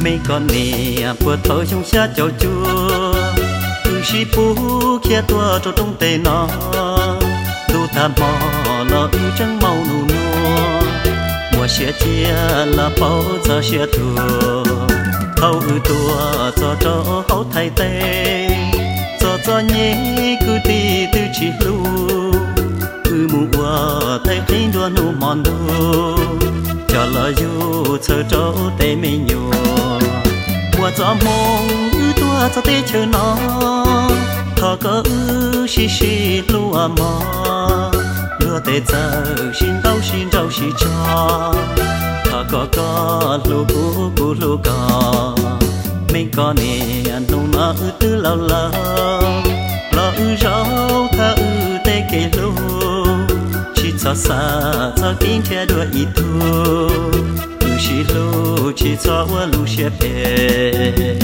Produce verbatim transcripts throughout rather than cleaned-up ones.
mấy con nè bữa tối trong xa chào chua từ khi bố kia tua cho trong tề nó tu ta mò lo ưu trắng màu nụ nua mùa xe chia là bao giờ xe thua hậu ưu tua cho cho hậu thay tê cho cho nhé cứ đi từ chỉ lu cứ mùa thay khinh đua nụ mòn đua cho lời du chờ cho tê mình nhua mùa gió mong ưu tua cho tê chờ nó thọ cơ ưu xì xì lúa mò lúa tê giờ xin đâu xin đâu xin cho thọ có có lúa cũ cũ lúa có mình có nè anh nông nó ưu tư lâu lâu lo ưu rau tha ưu tê kê lúa chỉ cho xa cho kinh theo đuổi ít thu ưu xì lúa chỉ cho qua lúa xếp bè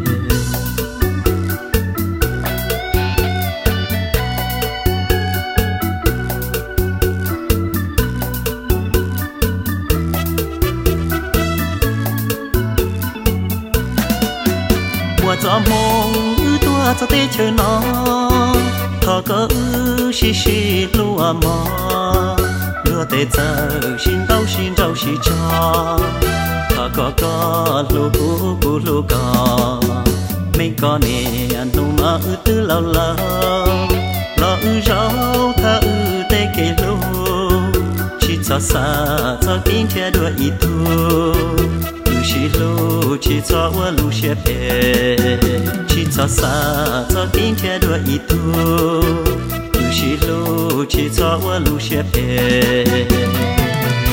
gió mong ưu tua cho tê chờ nó thọ cơ ưu xì xì lúa mò lúa tê giờ xin đâu xin đâu xin cho thọ có có lúa cũ cũ lúa có mình có nè anh nông nó ưu tư lâu lâu lo ưu rau tha ưu tê kê lúa chỉ cho xa cho kinh theo đuổi ít thu chỉ lu chỉ cho qua lu xếp bè chỉ cho xa cho kinh theo đuổi ít thu chỉ lu chỉ cho qua lu xếp bè